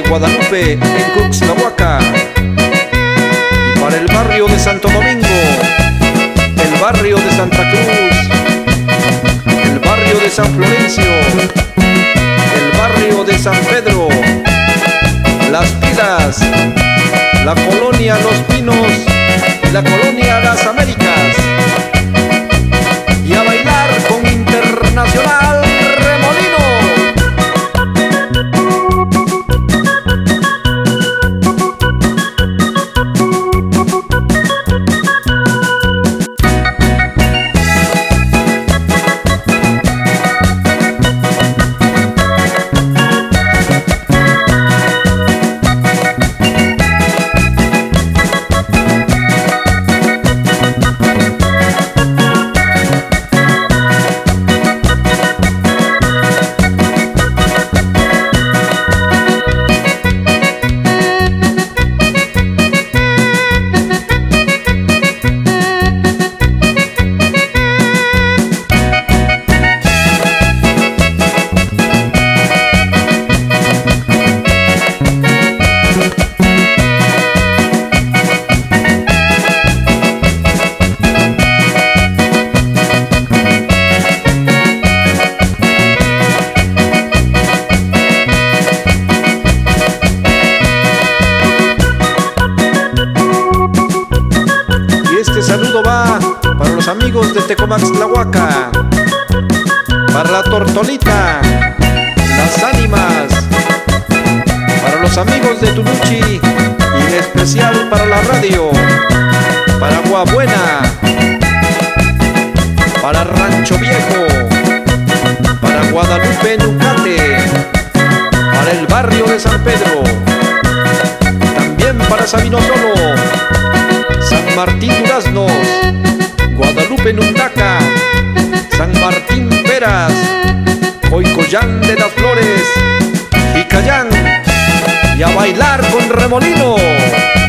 de Guadalupe en Cuxtlahuaca, y para el barrio de Santo Domingo, el barrio de Santa Cruz, el barrio de San Florencio, el barrio de San Pedro, Las Pilas, la colonia Los Pinos y la colonia Las Américas. Y a bailar con Internacional Remolino. Este saludo va para los amigos de Tecomaxtlahuaca, para la Tortolita, Las Ánimas, para los amigos de Tuluchi y en especial para la radio, para Aguabuena, para Rancho Viejo, para Guadalupe Nucate, para el barrio de San Pedro, también para Sabino Solo, San Martín Duraznos, Guadalupe Nundaca, San Martín Peras, Coicoyán de las Flores, Jicayán, y a bailar con Remolino.